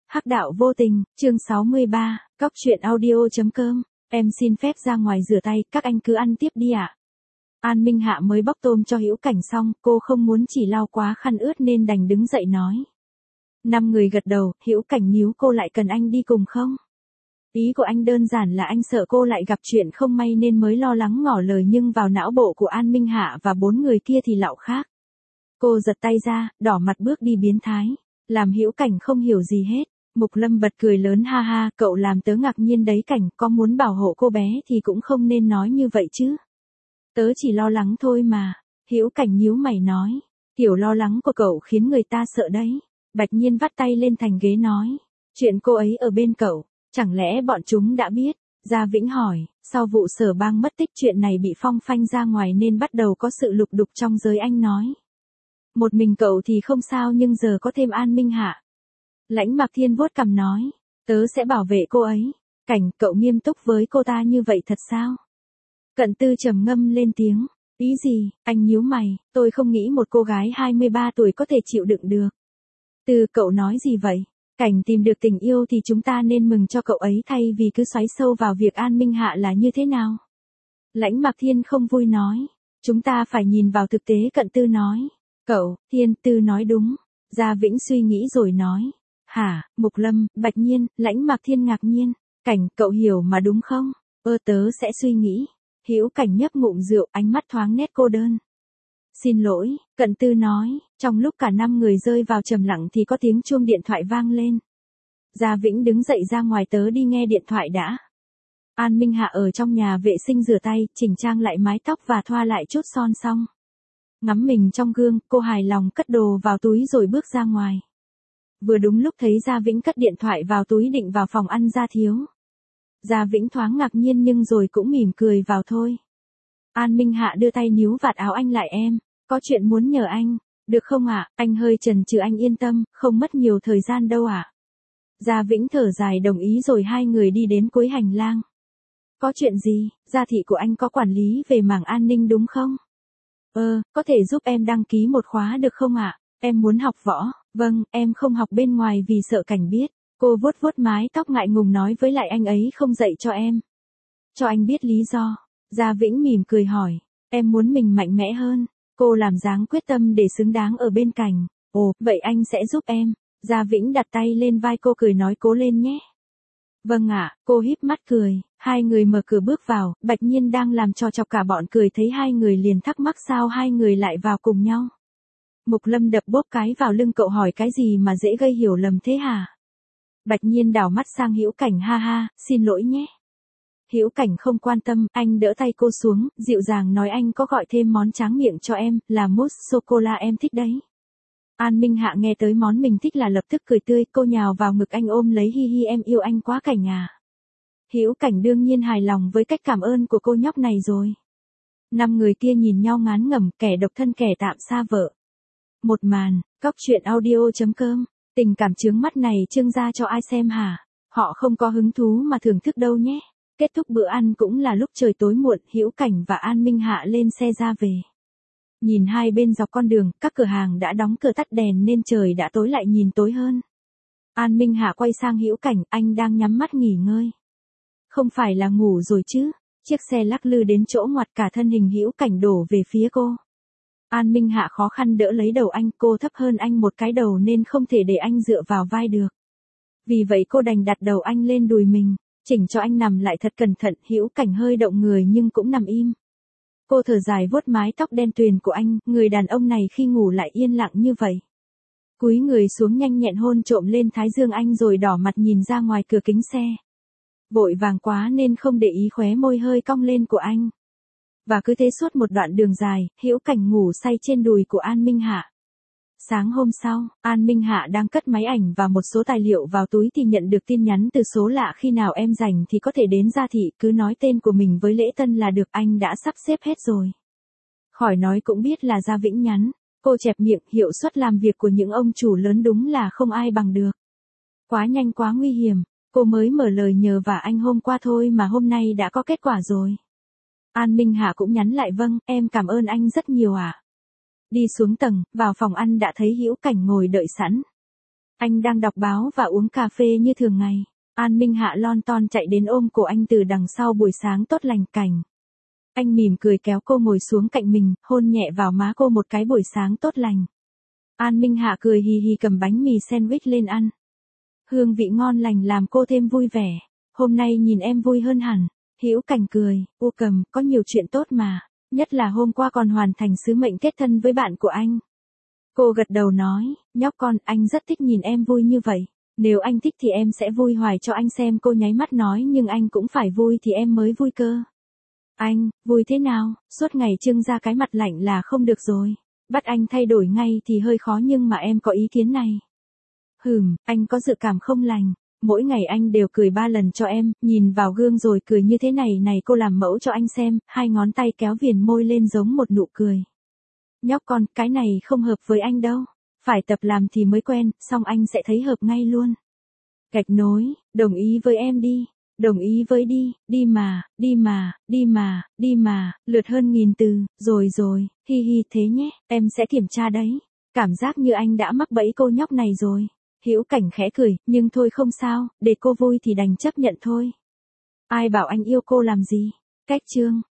Hắc đạo vô tình, chương 63, Cóc truyện audio.com, em xin phép ra ngoài rửa tay, các anh cứ ăn tiếp đi ạ. An Minh Hạ mới bóc tôm cho Hữu Cảnh xong, cô không muốn chỉ lau quá khăn ướt nên đành đứng dậy nói. 5 người gật đầu, Hữu Cảnh nhíu cô lại cần anh đi cùng không? Ý của anh đơn giản là anh sợ cô lại gặp chuyện không may nên mới lo lắng ngỏ lời, nhưng vào não bộ của An Minh Hạ và 4 người kia thì lạo khác. Cô giật tay ra, đỏ mặt bước đi biến thái, làm Hữu Cảnh không hiểu gì hết. Mục Lâm bật cười lớn, ha ha, cậu làm tớ ngạc nhiên đấy Cảnh, có muốn bảo hộ cô bé thì cũng không nên nói như vậy chứ. Tớ chỉ lo lắng thôi mà. Hữu Cảnh nhíu mày nói, tiểu lo lắng của cậu khiến người ta sợ đấy. Bạch Nhiên vắt tay lên thành ghế nói, chuyện cô ấy ở bên cậu, chẳng lẽ bọn chúng đã biết? Gia Vĩnh hỏi, sau vụ Sở Bang mất tích chuyện này bị phong phanh ra ngoài nên bắt đầu có sự lục đục trong giới, anh nói. Một mình cậu thì không sao nhưng giờ có thêm An Minh Hạ. Lãnh Mạc Thiên vuốt cằm nói, tớ sẽ bảo vệ cô ấy. Cảnh, cậu nghiêm túc với cô ta như vậy thật sao? Cận Tư trầm ngâm lên tiếng, ý gì? Anh nhíu mày, tôi không nghĩ một cô gái 23 tuổi có thể chịu đựng được. Tư, cậu nói gì vậy? Cảnh tìm được tình yêu thì chúng ta nên mừng cho cậu ấy thay vì cứ xoáy sâu vào việc An Minh Hạ là như thế nào. Lãnh Mạc Thiên không vui nói, chúng ta phải nhìn vào thực tế. Cận Tư nói, cậu, Thiên, Tư nói đúng. Gia Vĩnh suy nghĩ rồi nói, hả? Mục Lâm, Bạch Nhiên, Lãnh Mạc Thiên ngạc nhiên, Cảnh, cậu hiểu mà đúng không? Tớ sẽ suy nghĩ. Hữu Cảnh nhấp ngụm rượu, ánh mắt thoáng nét cô đơn. Xin lỗi, Cận Tư nói, trong lúc cả 5 người rơi vào trầm lặng thì có tiếng chuông điện thoại vang lên. Gia Vĩnh đứng dậy, ra ngoài, tớ đi nghe điện thoại đã. An Minh Hạ ở trong nhà vệ sinh rửa tay, chỉnh trang lại mái tóc và thoa lại chút son xong. Ngắm mình trong gương, cô hài lòng cất đồ vào túi rồi bước ra ngoài. Vừa đúng lúc thấy Gia Vĩnh cất điện thoại vào túi định vào phòng ăn Gia Thiếu. Gia Vĩnh thoáng ngạc nhiên nhưng rồi cũng mỉm cười vào thôi. An Minh Hạ đưa tay níu vạt áo anh lại, em, có chuyện muốn nhờ anh, được không ạ? Anh hơi chần chừ, anh yên tâm, không mất nhiều thời gian đâu ạ. Gia Vĩnh thở dài đồng ý rồi hai người đi đến cuối hành lang. Có chuyện gì? Gia thị của anh có quản lý về mảng an ninh đúng không? Có thể giúp em đăng ký một khóa được không ạ? Em muốn học võ. Vâng, em không học bên ngoài vì sợ Cảnh biết. Cô vuốt vuốt mái tóc ngại ngùng nói, với lại anh ấy không dạy cho em. Cho anh biết lý do. Gia Vĩnh mỉm cười hỏi, em muốn mình mạnh mẽ hơn. Cô làm dáng quyết tâm để xứng đáng ở bên Cảnh. Ồ, vậy anh sẽ giúp em. Gia Vĩnh đặt tay lên vai cô cười nói, cố lên nhé. Vâng ạ, cô híp mắt cười. Hai người mở cửa bước vào, Bạch Nhiên đang làm trò chọc cả bọn cười thấy hai người liền thắc mắc sao hai người lại vào cùng nhau. Mục Lâm đập bóp cái vào lưng cậu hỏi, cái gì mà dễ gây hiểu lầm thế hả? Bạch Nhiên đảo mắt sang Hữu Cảnh, ha ha, xin lỗi nhé. Hữu Cảnh không quan tâm, anh đỡ tay cô xuống, dịu dàng nói, anh có gọi thêm món tráng miệng cho em, là mousse sô-cô-la em thích đấy. An Minh Hạ nghe tới món mình thích là lập tức cười tươi, cô nhào vào ngực anh ôm lấy, hi hi, em yêu anh quá Cảnh à. Hữu Cảnh đương nhiên hài lòng với cách cảm ơn của cô nhóc này rồi. 5 người kia nhìn nhau ngán ngẩm, kẻ độc thân kẻ tạm xa vợ. Một màn, Cóc truyện audio.com, tình cảm chướng mắt này trưng ra cho ai xem hả? Họ không có hứng thú mà thưởng thức đâu nhé. Kết thúc bữa ăn cũng là lúc trời tối muộn, Hữu Cảnh và An Minh Hạ lên xe ra về. Nhìn hai bên dọc con đường, các cửa hàng đã đóng cửa tắt đèn nên trời đã tối lại nhìn tối hơn. An Minh Hạ quay sang Hữu Cảnh, anh đang nhắm mắt nghỉ ngơi. Không phải là ngủ rồi chứ? Chiếc xe lắc lư đến chỗ ngoặt, cả thân hình Hữu Cảnh đổ về phía cô. An Minh Hạ khó khăn đỡ lấy đầu anh, cô thấp hơn anh một cái đầu nên không thể để anh dựa vào vai được. Vì vậy cô đành đặt đầu anh lên đùi mình, chỉnh cho anh nằm lại thật cẩn thận. Hữu Cảnh hơi động người nhưng cũng nằm im. Cô thở dài vuốt mái tóc đen tuyền của anh, người đàn ông này khi ngủ lại yên lặng như vậy. Cúi người xuống nhanh nhẹn hôn trộm lên thái dương anh rồi đỏ mặt nhìn ra ngoài cửa kính xe. Vội vàng quá nên không để ý khóe môi hơi cong lên của anh. Và cứ thế suốt một đoạn đường dài, Hữu Cảnh ngủ say trên đùi của An Minh Hạ. Sáng hôm sau, An Minh Hạ đang cất máy ảnh và một số tài liệu vào túi thì nhận được tin nhắn từ số lạ, khi nào em rảnh thì có thể đến Gia thị, cứ nói tên của mình với lễ tân là được, anh đã sắp xếp hết rồi. Khỏi nói cũng biết là Gia Vĩnh nhắn. Cô chẹp miệng, hiệu suất làm việc của những ông chủ lớn đúng là không ai bằng được. Quá nhanh quá nguy hiểm, cô mới mở lời nhờ vả anh hôm qua thôi mà hôm nay đã có kết quả rồi. An Minh Hạ cũng nhắn lại, vâng, em cảm ơn anh rất nhiều ạ. Đi xuống tầng, vào phòng ăn đã thấy Hữu Cảnh ngồi đợi sẵn. Anh đang đọc báo và uống cà phê như thường ngày. An Minh Hạ lon ton chạy đến ôm cổ anh từ đằng sau. Buổi sáng tốt lành Cảnh. Anh mỉm cười kéo cô ngồi xuống cạnh mình, hôn nhẹ vào má cô một cái. Buổi sáng tốt lành. An Minh Hạ cười hì hì cầm bánh mì sandwich lên ăn. Hương vị ngon lành làm cô thêm vui vẻ. Hôm nay nhìn em vui hơn hẳn. Hữu Cảnh cười, U Cầm, có nhiều chuyện tốt mà. Nhất là hôm qua còn hoàn thành sứ mệnh kết thân với bạn của anh. Cô gật đầu nói, nhóc con, anh rất thích nhìn em vui như vậy. Nếu anh thích thì em sẽ vui hoài cho anh xem. Cô nháy mắt nói, nhưng anh cũng phải vui thì em mới vui cơ. Anh, vui thế nào, suốt ngày trưng ra cái mặt lạnh là không được rồi. Bắt anh thay đổi ngay thì hơi khó nhưng mà em có ý kiến này. Anh có dự cảm không lành. Mỗi ngày anh đều cười 3 lần cho em, nhìn vào gương rồi cười như thế này này. Cô làm mẫu cho anh xem, 2 ngón tay kéo viền môi lên giống một nụ cười. Nhóc con, cái này không hợp với anh đâu. Phải tập làm thì mới quen, xong anh sẽ thấy hợp ngay luôn. Gạch nối, đồng ý với em đi. Đồng ý với đi, đi mà, đi mà, đi mà, đi mà, lượt hơn 1000 từ, rồi, hi hi thế nhé, em sẽ kiểm tra đấy. Cảm giác như anh đã mắc bẫy cô nhóc này rồi. Hữu Cảnh khẽ cười, nhưng thôi không sao, để cô vui thì đành chấp nhận thôi. Ai bảo anh yêu cô làm gì. Cách chương